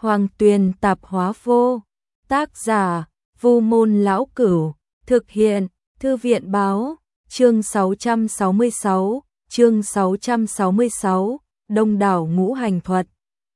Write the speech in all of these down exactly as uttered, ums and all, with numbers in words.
Hoàng Tuyền tạp hóa vô. Tác giả, Vu Môn Lão Cửu. Thực hiện, Thư viện báo. Chương sáu trăm sáu mươi sáu, chương sáu trăm sáu mươi sáu, Đông đảo ngũ hành thuật.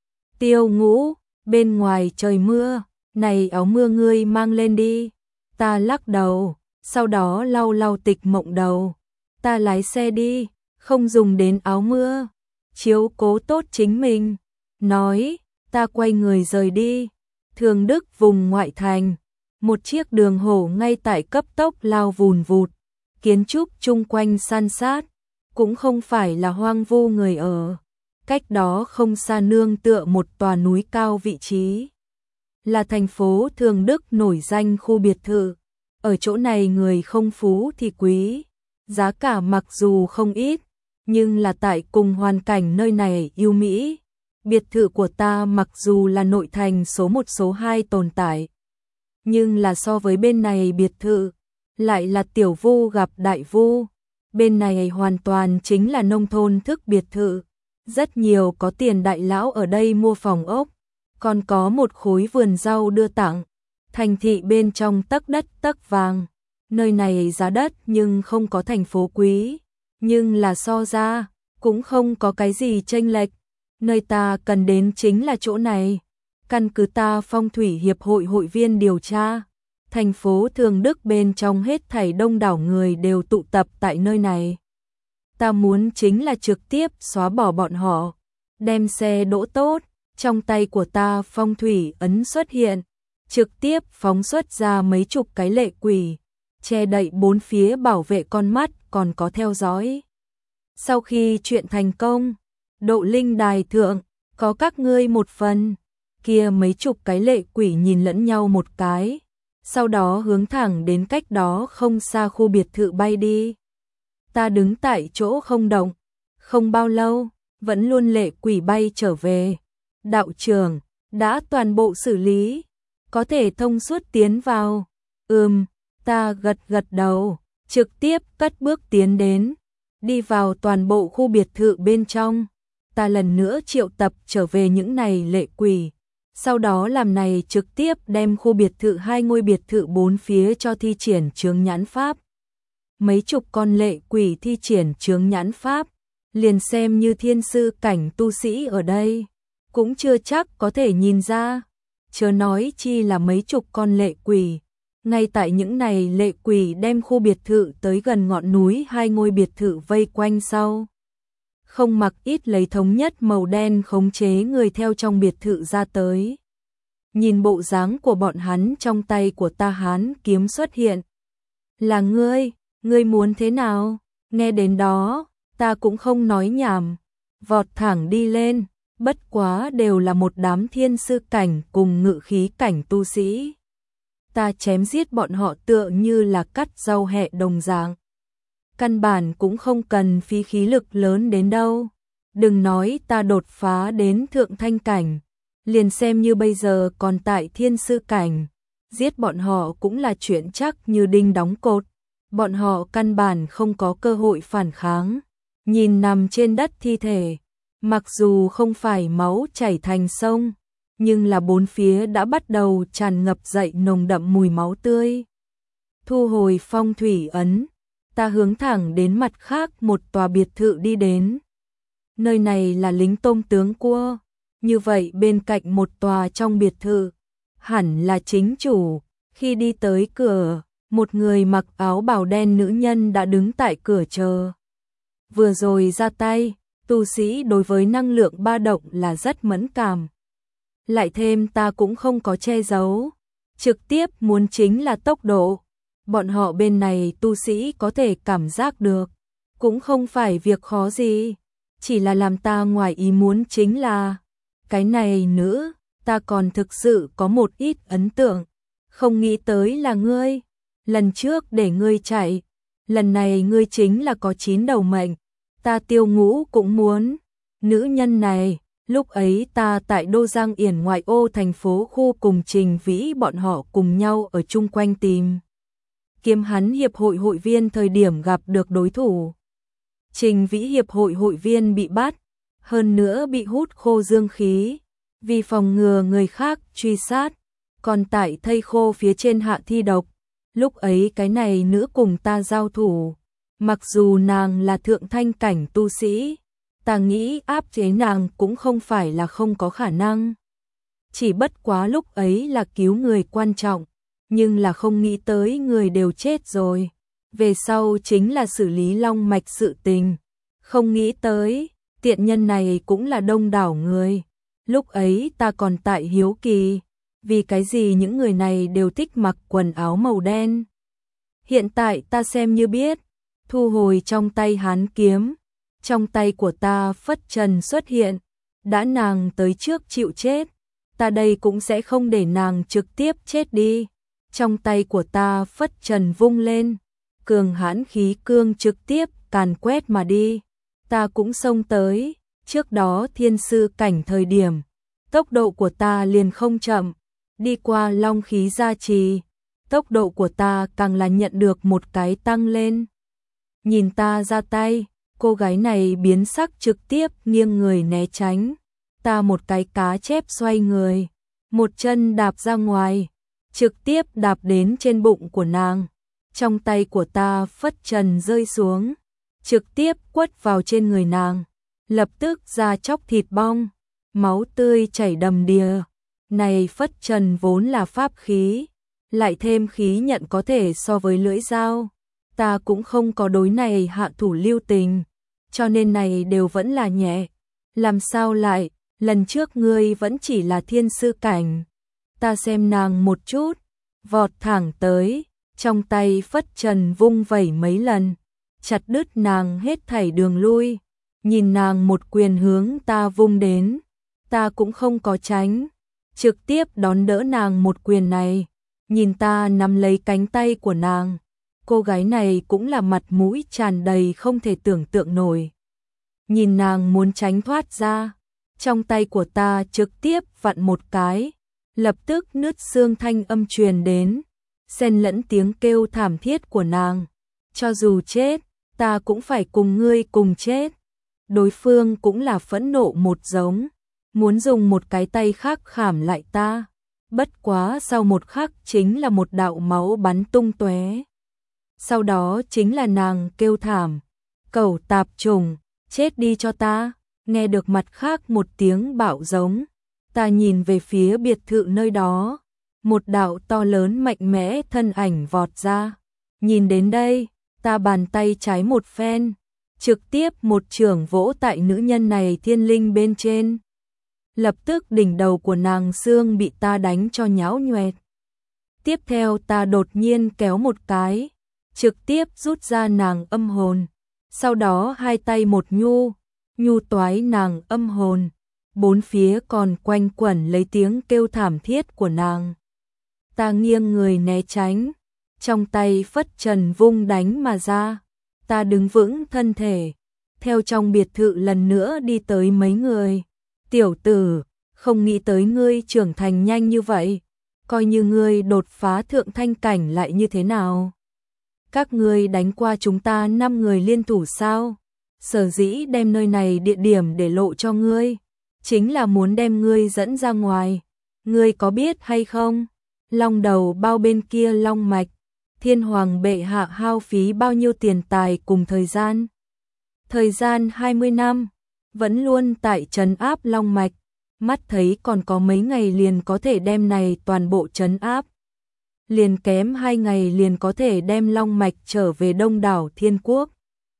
Tiêu Ngũ, bên ngoài trời mưa, này áo mưa ngươi mang lên đi. Ta lắc đầu, sau đó lau lau Tịch Mộng đầu. Ta lái xe đi, không dùng đến áo mưa. Chiếu cố tốt chính mình. Nói, ta quay người rời đi. Thường Đức vùng ngoại thành. Một chiếc đường hổ ngay tại cấp tốc lao vùn vụt. Kiến trúc chung quanh san sát. Cũng không phải là hoang vu người ở. Cách đó không xa nương tựa một tòa núi cao vị trí. Là thành phố Thường Đức nổi danh khu biệt thự. Ở chỗ này người không phú thì quý. Giá cả mặc dù không ít, nhưng là tại cùng hoàn cảnh nơi này yêu mỹ. Biệt thự của ta mặc dù là nội thành số một số hai tồn tại, nhưng là so với bên này biệt thự, lại là tiểu vu gặp đại vu. Bên này hoàn toàn chính là nông thôn thức biệt thự. Rất nhiều có tiền đại lão ở đây mua phòng ốc, còn có một khối vườn rau đưa tặng. Thành thị bên trong tấc đất tấc vàng. Nơi này giá đất nhưng không có thành phố quý, nhưng là so ra, cũng không có cái gì chênh lệch. Nơi ta cần đến chính là chỗ này. Căn cứ ta Phong thủy hiệp hội hội viên điều tra, thành phố Thường Đức bên trong hết thảy đông đảo người đều tụ tập tại nơi này. Ta muốn chính là trực tiếp xóa bỏ bọn họ, đem xe đỗ tốt, trong tay của ta phong thủy ấn xuất hiện, trực tiếp phóng xuất ra mấy chục cái lệ quỷ, che đậy bốn phía bảo vệ con mắt còn có theo dõi. Sau khi chuyện thành công, độ linh đài thượng, có các ngươi một phần. Kia mấy chục cái lệ quỷ nhìn lẫn nhau một cái, sau đó hướng thẳng đến cách đó không xa khu biệt thự bay đi. Ta đứng tại chỗ không động, không bao lâu, vẫn luôn lệ quỷ bay trở về. Đạo trưởng, đã toàn bộ xử lý, có thể thông suốt tiến vào. Ừm, ta gật gật đầu, trực tiếp cất bước tiến đến, đi vào toàn bộ khu biệt thự bên trong. Ta lần nữa triệu tập trở về những này lệ quỷ, sau đó làm này trực tiếp đem khu biệt thự hai ngôi biệt thự bốn phía cho thi triển chướng nhãn pháp. Mấy chục con lệ quỷ thi triển chướng nhãn pháp, liền xem như thiên sư cảnh tu sĩ ở đây, cũng chưa chắc có thể nhìn ra, chớ nói chi là mấy chục con lệ quỷ. Ngay tại những này lệ quỷ đem khu biệt thự tới gần ngọn núi hai ngôi biệt thự vây quanh sau. Không mặc ít lấy thống nhất màu đen khống chế người theo trong biệt thự ra tới. Nhìn bộ dáng của bọn hắn, trong tay của ta hán kiếm xuất hiện. Là ngươi, ngươi muốn thế nào? Nghe đến đó, ta cũng không nói nhảm, vọt thẳng đi lên, bất quá đều là một đám thiên sư cảnh cùng ngự khí cảnh tu sĩ. Ta chém giết bọn họ tựa như là cắt rau hẹ đồng dạng. Căn bản cũng không cần phí khí lực lớn đến đâu. Đừng nói ta đột phá đến thượng thanh cảnh, liền xem như bây giờ còn tại thiên sư cảnh, giết bọn họ cũng là chuyện chắc như đinh đóng cột. Bọn họ căn bản không có cơ hội phản kháng. Nhìn nằm trên đất thi thể, mặc dù không phải máu chảy thành sông, nhưng là bốn phía đã bắt đầu tràn ngập dậy nồng đậm mùi máu tươi. Thu hồi phong thủy ấn, ta hướng thẳng đến mặt khác một tòa biệt thự đi đến. Nơi này là lính tôm tướng cua, như vậy bên cạnh một tòa trong biệt thự, hẳn là chính chủ. Khi đi tới cửa, một người mặc áo bào đen nữ nhân đã đứng tại cửa chờ. Vừa rồi ra tay, tu sĩ đối với năng lượng ba động là rất mẫn cảm. Lại thêm ta cũng không có che giấu, trực tiếp muốn chính là tốc độ. Bọn họ bên này tu sĩ có thể cảm giác được, cũng không phải việc khó gì, chỉ là làm ta ngoài ý muốn chính là, cái này nữ, ta còn thực sự có một ít ấn tượng, không nghĩ tới là ngươi, lần trước để ngươi chạy, lần này ngươi chính là có chín đầu mệnh, ta Tiêu Ngũ cũng muốn. Nữ nhân này, lúc ấy ta tại Đô Giang Yển ngoại ô thành phố khu cùng Trình Vĩ bọn họ cùng nhau ở chung quanh tìm kiếm hắn hiệp hội hội viên thời điểm gặp được đối thủ. Trình Vĩ hiệp hội hội viên bị bắt, hơn nữa bị hút khô dương khí, vì phòng ngừa người khác truy sát, còn tại thây khô phía trên hạ thi độc. Lúc ấy cái này nữ cùng ta giao thủ, mặc dù nàng là thượng thanh cảnh tu sĩ, ta nghĩ áp chế nàng cũng không phải là không có khả năng. Chỉ bất quá lúc ấy là cứu người quan trọng, nhưng là không nghĩ tới người đều chết rồi. Về sau chính là xử lý long mạch sự tình, không nghĩ tới, tiện nhân này cũng là đông đảo người. Lúc ấy ta còn tại hiếu kỳ, vì cái gì những người này đều thích mặc quần áo màu đen. Hiện tại ta xem như biết, thu hồi trong tay hán kiếm, trong tay của ta phất trần xuất hiện, đã nàng tới trước chịu chết, ta đây cũng sẽ không để nàng trực tiếp chết đi. Trong tay của ta phất trần vung lên, cường hãn khí cương trực tiếp càn quét mà đi, ta cũng xông tới. Trước đó thiên sư cảnh thời điểm, tốc độ của ta liền không chậm, đi qua long khí gia trì, tốc độ của ta càng là nhận được một cái tăng lên. Nhìn ta ra tay, cô gái này biến sắc trực tiếp nghiêng người né tránh, ta một cái cá chép xoay người, một chân đạp ra ngoài, trực tiếp đạp đến trên bụng của nàng. Trong tay của ta phất trần rơi xuống, trực tiếp quất vào trên người nàng, lập tức da chóc thịt bong, máu tươi chảy đầm đìa. Này phất trần vốn là pháp khí, lại thêm khí nhận có thể so với lưỡi dao, ta cũng không có đối này hạ thủ lưu tình, cho nên này đều vẫn là nhẹ. Làm sao lại, lần trước ngươi vẫn chỉ là thiên sư cảnh. Ta xem nàng một chút, vọt thẳng tới, trong tay phất trần vung vẩy mấy lần, chặt đứt nàng hết thảy đường lui. Nhìn nàng một quyền hướng ta vung đến, ta cũng không có tránh, trực tiếp đón đỡ nàng một quyền này. Nhìn ta nắm lấy cánh tay của nàng, cô gái này cũng là mặt mũi tràn đầy không thể tưởng tượng nổi. Nhìn nàng muốn tránh thoát ra, trong tay của ta trực tiếp vặn một cái, lập tức nứt xương thanh âm truyền đến, xen lẫn tiếng kêu thảm thiết của nàng. Cho dù chết, ta cũng phải cùng ngươi cùng chết. Đối phương cũng là phẫn nộ một giống, muốn dùng một cái tay khác khảm lại ta. Bất quá sau một khắc chính là một đạo máu bắn tung tóe. Sau đó chính là nàng kêu thảm, cẩu tạp trùng, chết đi cho ta. Nghe được mặt khác một tiếng bạo giống, ta nhìn về phía biệt thự nơi đó, một đạo to lớn mạnh mẽ thân ảnh vọt ra. Nhìn đến đây, ta bàn tay trái một phen, trực tiếp một chưởng vỗ tại nữ nhân này thiên linh bên trên. Lập tức đỉnh đầu của nàng xương bị ta đánh cho nhão nhoẹt. Tiếp theo ta đột nhiên kéo một cái, trực tiếp rút ra nàng âm hồn. Sau đó hai tay một nhu, nhu toái nàng âm hồn. Bốn phía còn quanh quẩn lấy tiếng kêu thảm thiết của nàng. Ta nghiêng người né tránh, trong tay phất trần vung đánh mà ra. Ta đứng vững thân thể, theo trong biệt thự lần nữa đi tới mấy người. Tiểu tử, không nghĩ tới ngươi trưởng thành nhanh như vậy, coi như ngươi đột phá thượng thanh cảnh lại như thế nào? Các ngươi đánh qua chúng ta năm người liên thủ sao? Sở dĩ đem nơi này địa điểm để lộ cho ngươi, chính là muốn đem ngươi dẫn ra ngoài. Ngươi có biết hay không? Long đầu bao bên kia long mạch, thiên hoàng bệ hạ hao phí bao nhiêu tiền tài cùng thời gian? Thời gian hai mươi năm, vẫn luôn tại trấn áp long mạch, mắt thấy còn có mấy ngày liền có thể đem này toàn bộ trấn áp. Liền kém hai ngày liền có thể đem long mạch trở về đông đảo thiên quốc.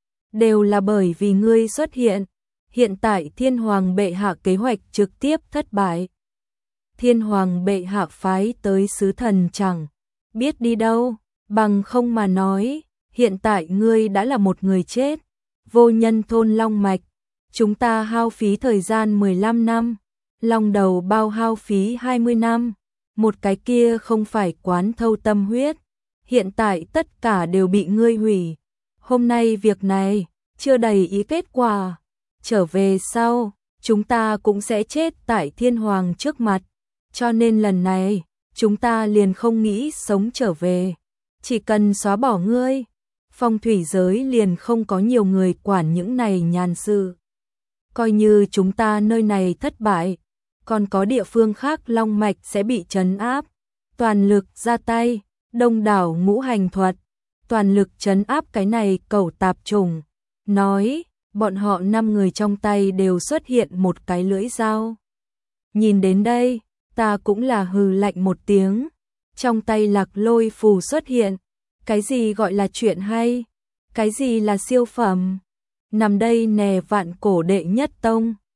Đều là bởi vì ngươi xuất hiện, hiện tại thiên hoàng bệ hạ kế hoạch trực tiếp thất bại. Thiên hoàng bệ hạ phái tới sứ thần chẳng biết đi đâu, bằng không mà nói, hiện tại ngươi đã là một người chết. Vô nhân thôn long mạch, chúng ta hao phí thời gian mười lăm năm, long đầu bao hao phí hai mươi năm, một cái kia không phải quán thâu tâm huyết, hiện tại tất cả đều bị ngươi hủy. Hôm nay việc này chưa đầy ý kết quả, trở về sau, chúng ta cũng sẽ chết tại thiên hoàng trước mặt, cho nên lần này, chúng ta liền không nghĩ sống trở về, chỉ cần xóa bỏ ngươi. Phong thủy giới liền không có nhiều người quản những này nhàn sự. Coi như chúng ta nơi này thất bại, còn có địa phương khác long mạch sẽ bị trấn áp. Toàn lực ra tay, đông đảo ngũ hành thuật, toàn lực trấn áp cái này cẩu tạp trùng. Nói, bọn họ năm người trong tay đều xuất hiện một cái lưỡi dao. Nhìn đến đây, ta cũng là hừ lạnh một tiếng, trong tay lạc lôi phù xuất hiện. Cái gì gọi là chuyện hay? Cái gì là siêu phẩm? Nằm đây nè vạn cổ đệ nhất tông.